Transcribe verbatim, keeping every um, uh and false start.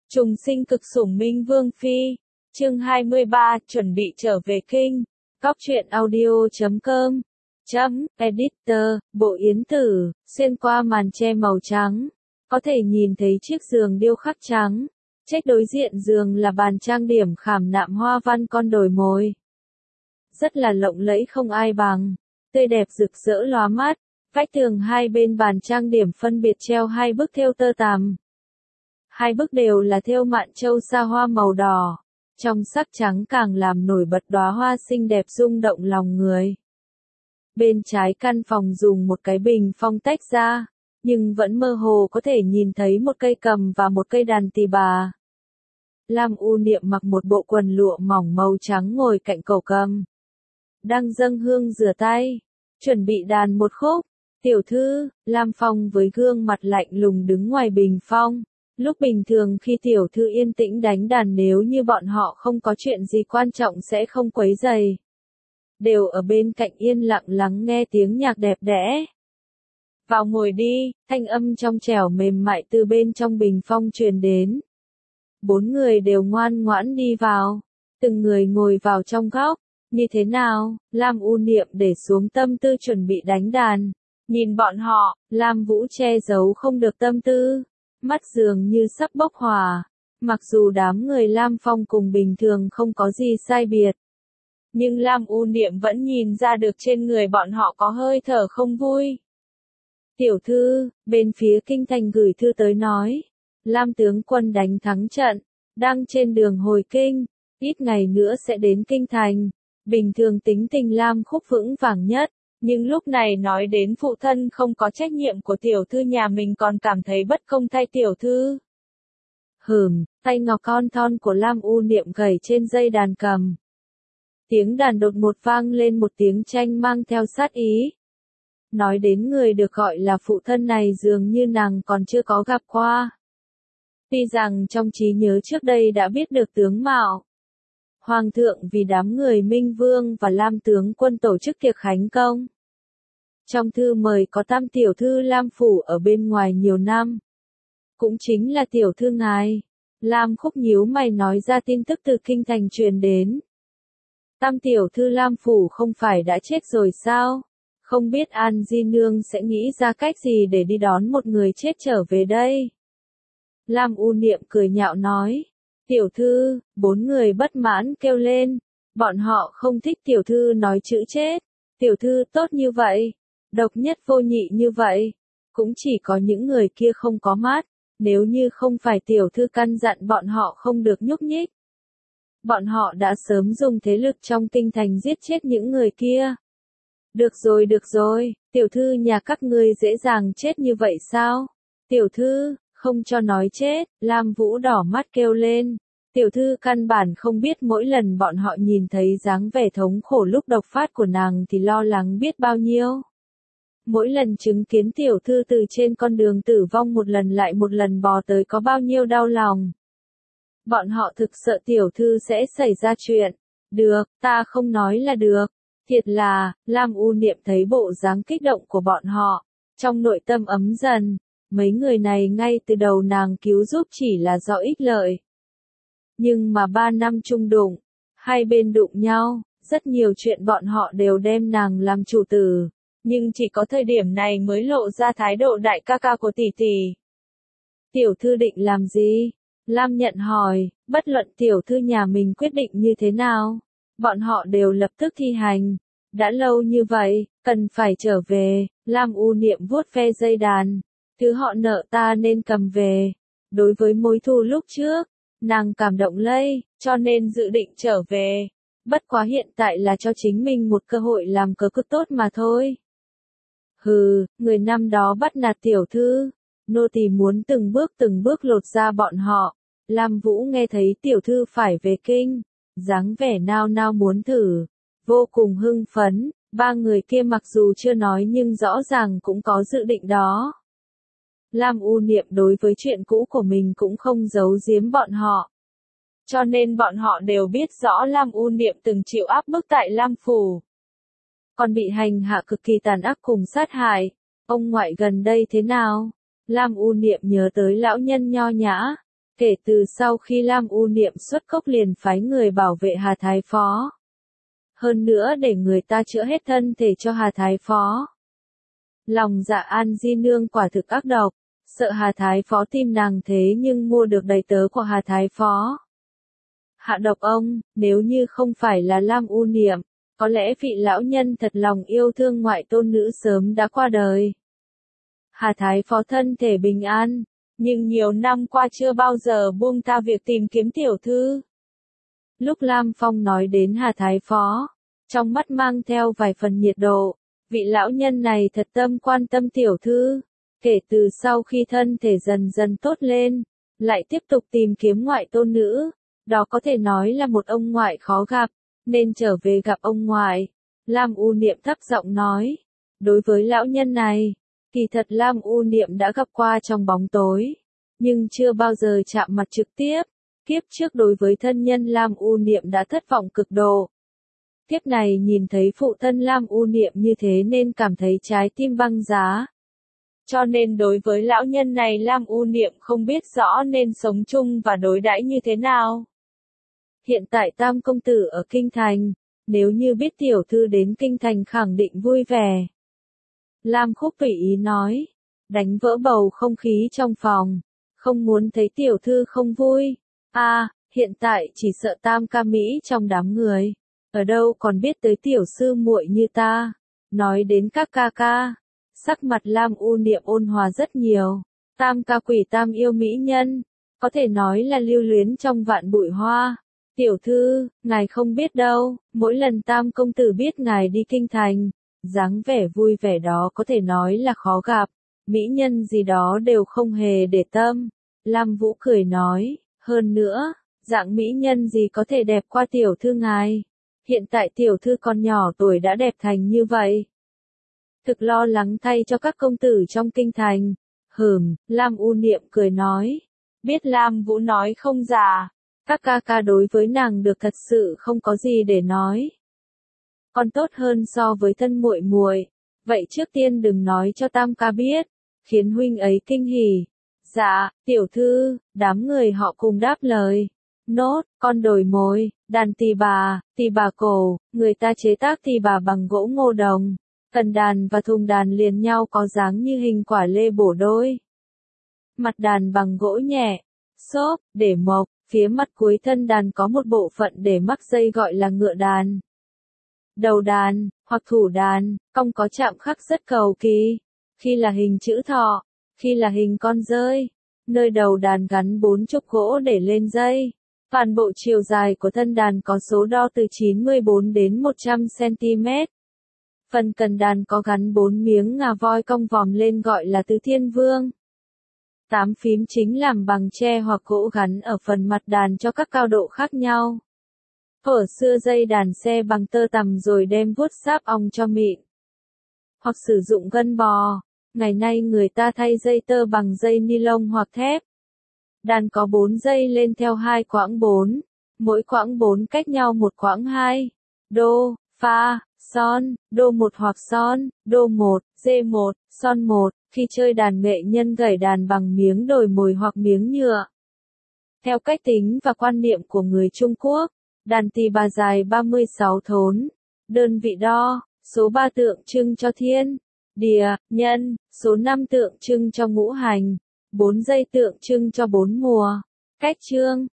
Trùng sinh cực sủng Minh Vương Phi, chương hai mươi ba, chuẩn bị trở về kinh. Góc truyện audio chấm com chấm editor, bộ yến tử, xuyên qua màn che màu trắng, có thể nhìn thấy chiếc giường điêu khắc trắng. Trách đối diện giường là bàn trang điểm khảm nạm hoa văn con đồi mồi. Rất là lộng lẫy không ai bằng, tươi đẹp rực rỡ lóa mắt. Vách tường hai bên bàn trang điểm phân biệt treo hai bức thêu tơ tằm. Hai bức đều là thêu mạn châu sa hoa màu đỏ, trong sắc trắng càng làm nổi bật đóa hoa xinh đẹp rung động lòng người. Bên trái căn phòng dùng một cái bình phong tách ra, nhưng vẫn mơ hồ có thể nhìn thấy một cây cầm và một cây đàn tỳ bà. Lam U Niệm mặc một bộ quần lụa mỏng màu trắng ngồi cạnh cổ cầm, đang dâng hương rửa tay, chuẩn bị đàn một khúc. Tiểu thư, Lam Phong với gương mặt lạnh lùng đứng ngoài bình phong. Lúc bình thường khi tiểu thư yên tĩnh đánh đàn, nếu như bọn họ không có chuyện gì quan trọng sẽ không quấy rầy. Đều ở bên cạnh yên lặng lắng nghe tiếng nhạc đẹp đẽ. Vào ngồi đi, thanh âm trong trẻo mềm mại từ bên trong bình phong truyền đến. Bốn người đều ngoan ngoãn đi vào, từng người ngồi vào trong góc. Như thế nào? Lam U Niệm để xuống tâm tư chuẩn bị đánh đàn. Nhìn bọn họ, Lam Vũ che giấu không được tâm tư, mắt dường như sắp bốc hỏa. Mặc dù đám người Lam Phong cùng bình thường không có gì sai biệt, nhưng Lam U Niệm vẫn nhìn ra được trên người bọn họ có hơi thở không vui. Tiểu thư, bên phía kinh thành gửi thư tới nói, Lam tướng quân đánh thắng trận, đang trên đường hồi kinh, ít ngày nữa sẽ đến kinh thành. Bình thường tính tình Lam Khúc vững vàng nhất. Nhưng lúc này nói đến phụ thân không có trách nhiệm của tiểu thư nhà mình còn cảm thấy bất công thay tiểu thư. Hừm, tay ngọc con thon của Lam U Niệm gảy trên dây đàn cầm. Tiếng đàn đột một vang lên một tiếng tranh mang theo sát ý. Nói đến người được gọi là phụ thân này dường như nàng còn chưa có gặp qua. Tuy rằng trong trí nhớ trước đây đã biết được tướng mạo. Hoàng thượng vì đám người Minh Vương và Lam tướng quân tổ chức tiệc khánh công. Trong thư mời có tam tiểu thư Lam phủ ở bên ngoài nhiều năm. Cũng chính là tiểu thư ngài. Lam Khúc nhíu mày nói ra tin tức từ kinh thành truyền đến. Tam tiểu thư Lam phủ không phải đã chết rồi sao? Không biết An Di Nương sẽ nghĩ ra cách gì để đi đón một người chết trở về đây. Lam U Niệm cười nhạo nói. Tiểu thư, bốn người bất mãn kêu lên. Bọn họ không thích tiểu thư nói chữ chết. Tiểu thư tốt như vậy, độc nhất vô nhị như vậy. Cũng chỉ có những người kia không có mắt. Nếu như không phải tiểu thư căn dặn bọn họ không được nhúc nhích, bọn họ đã sớm dùng thế lực trong kinh thành giết chết những người kia. Được rồi được rồi, tiểu thư nhà các ngươi dễ dàng chết như vậy sao? Tiểu thư, không cho nói chết, Lam Vũ đỏ mắt kêu lên. Tiểu thư căn bản không biết mỗi lần bọn họ nhìn thấy dáng vẻ thống khổ lúc độc phát của nàng thì lo lắng biết bao nhiêu. Mỗi lần chứng kiến tiểu thư từ trên con đường tử vong một lần lại một lần bò tới có bao nhiêu đau lòng. Bọn họ thực sợ tiểu thư sẽ xảy ra chuyện. Được, ta không nói là được. Thiệt là, Lam U Niệm thấy bộ dáng kích động của bọn họ. Trong nội tâm ấm dần, mấy người này ngay từ đầu nàng cứu giúp chỉ là do ích lợi. Nhưng mà ba năm chung đụng, hai bên đụng nhau, rất nhiều chuyện bọn họ đều đem nàng làm chủ tử. Nhưng chỉ có thời điểm này mới lộ ra thái độ đại ca ca của tỷ tỷ. Tiểu thư định làm gì? Lam Nhận hỏi, bất luận tiểu thư nhà mình quyết định như thế nào, bọn họ đều lập tức thi hành. Đã lâu như vậy, cần phải trở về. Lam U Niệm vuốt ve dây đàn. Thứ họ nợ ta nên cầm về. Đối với mối thù lúc trước, nàng cảm động lây, cho nên dự định trở về. Bất quá hiện tại là cho chính mình một cơ hội làm cớ cực tốt mà thôi. Hừ, người năm đó bắt nạt tiểu thư, nô tỳ muốn từng bước từng bước lột ra bọn họ. Lam Vũ nghe thấy tiểu thư phải về kinh, dáng vẻ nao nao muốn thử, vô cùng hưng phấn. Ba người kia mặc dù chưa nói nhưng rõ ràng cũng có dự định đó. Lam U Niệm đối với chuyện cũ của mình cũng không giấu giếm bọn họ. Cho nên bọn họ đều biết rõ Lam U Niệm từng chịu áp bức tại Lam phủ. Còn bị hành hạ cực kỳ tàn ác cùng sát hại. Ông ngoại gần đây thế nào? Lam U Niệm nhớ tới lão nhân nho nhã, Kể từ sau khi Lam U Niệm xuất cốc liền phái người bảo vệ Hà Thái Phó. Hơn nữa để người ta chữa hết thân thể cho Hà Thái Phó. Lòng dạ An Di Nương quả thực ác độc, sợ Hà Thái Phó tìm nàng thế nhưng mua được đầy tớ của Hà Thái Phó. Hạ độc ông, nếu như không phải là Lam U Niệm, có lẽ vị lão nhân thật lòng yêu thương ngoại tôn nữ sớm đã qua đời. Hà Thái Phó thân thể bình an, nhưng nhiều năm qua chưa bao giờ buông tha việc tìm kiếm tiểu thư. Lúc Lam Phong nói đến Hà Thái Phó, trong mắt mang theo vài phần nhiệt độ, vị lão nhân này thật tâm quan tâm tiểu thư. Kể từ sau khi thân thể dần dần tốt lên, lại tiếp tục tìm kiếm ngoại tôn nữ, đó có thể nói là một ông ngoại khó gặp, nên trở về gặp ông ngoại. Lam U Niệm thấp giọng nói, đối với lão nhân này, kỳ thật Lam U Niệm đã gặp qua trong bóng tối, nhưng chưa bao giờ chạm mặt trực tiếp. Kiếp trước đối với thân nhân Lam U Niệm đã thất vọng cực độ. Kiếp này nhìn thấy phụ thân Lam U Niệm như thế nên cảm thấy trái tim băng giá. Cho nên đối với lão nhân này Lam U Niệm không biết rõ nên sống chung và đối đãi như thế nào. Hiện tại Tam công tử ở Kinh Thành, nếu như biết tiểu thư đến Kinh Thành khẳng định vui vẻ. Lam Khúc tùy ý nói, đánh vỡ bầu không khí trong phòng, không muốn thấy tiểu thư không vui. A, à, hiện tại chỉ sợ Tam ca Mỹ trong đám người, ở đâu còn biết tới tiểu sư muội như ta. Nói đến các ca ca, sắc mặt Lam U Niệm ôn hòa rất nhiều. Tam ca quỷ tam yêu mỹ nhân, có thể nói là lưu luyến trong vạn bụi hoa. Tiểu thư, ngài không biết đâu, mỗi lần Tam công tử biết ngài đi Kinh Thành, dáng vẻ vui vẻ đó có thể nói là khó gặp, mỹ nhân gì đó đều không hề để tâm. Lam Vũ cười nói, hơn nữa, dạng mỹ nhân gì có thể đẹp qua tiểu thư ngài. Hiện tại tiểu thư còn nhỏ tuổi đã đẹp thành như vậy. Thực lo lắng thay cho các công tử trong Kinh Thành. Hừm, Lam U Niệm cười nói. Biết Lam Vũ nói không già, các ca ca đối với nàng được thật sự không có gì để nói. Còn tốt hơn so với thân muội muội. Vậy trước tiên đừng nói cho Tam ca biết, khiến huynh ấy kinh hỉ. Dạ, tiểu thư, đám người họ cùng đáp lời. Nốt, con đồi mồi, đàn tỳ bà, tỳ bà cổ, người ta chế tác tỳ bà bằng gỗ ngô đồng. Cần đàn và thùng đàn liền nhau có dáng như hình quả lê bổ đôi. Mặt đàn bằng gỗ nhẹ, xốp, để mộc, phía mặt cuối thân đàn có một bộ phận để mắc dây gọi là ngựa đàn. Đầu đàn, hoặc thủ đàn, cong có chạm khắc rất cầu kỳ, khi là hình chữ thọ, khi là hình con dơi. Nơi đầu đàn gắn bốn trúc gỗ để lên dây. Toàn bộ chiều dài của thân đàn có số đo từ chín mươi bốn đến một trăm xăng-ti-mét. Phần cần đàn có gắn bốn miếng ngà voi cong vòm lên gọi là Tứ Thiên Vương. Tám phím chính làm bằng tre hoặc gỗ gắn ở phần mặt đàn cho các cao độ khác nhau. Ở xưa dây đàn xe bằng tơ tằm rồi đem vuốt sáp ong cho mịn. Hoặc sử dụng gân bò. Ngày nay người ta thay dây tơ bằng dây ni lông hoặc thép. Đàn có bốn dây lên theo hai quãng bốn. Mỗi quãng bốn cách nhau một quãng hai. Đô, fa, son, đô một hoặc son, đô một, dê một, son một. Khi chơi đàn nghệ nhân gảy đàn bằng miếng đồi mồi hoặc miếng nhựa. Theo cách tính và quan niệm của người Trung Quốc, đàn tỳ bà dài ba mươi sáu thốn. Đơn vị đo, số ba tượng trưng cho thiên, địa, nhân, số năm tượng trưng cho ngũ hành, bốn dây tượng trưng cho bốn mùa. Cách chương,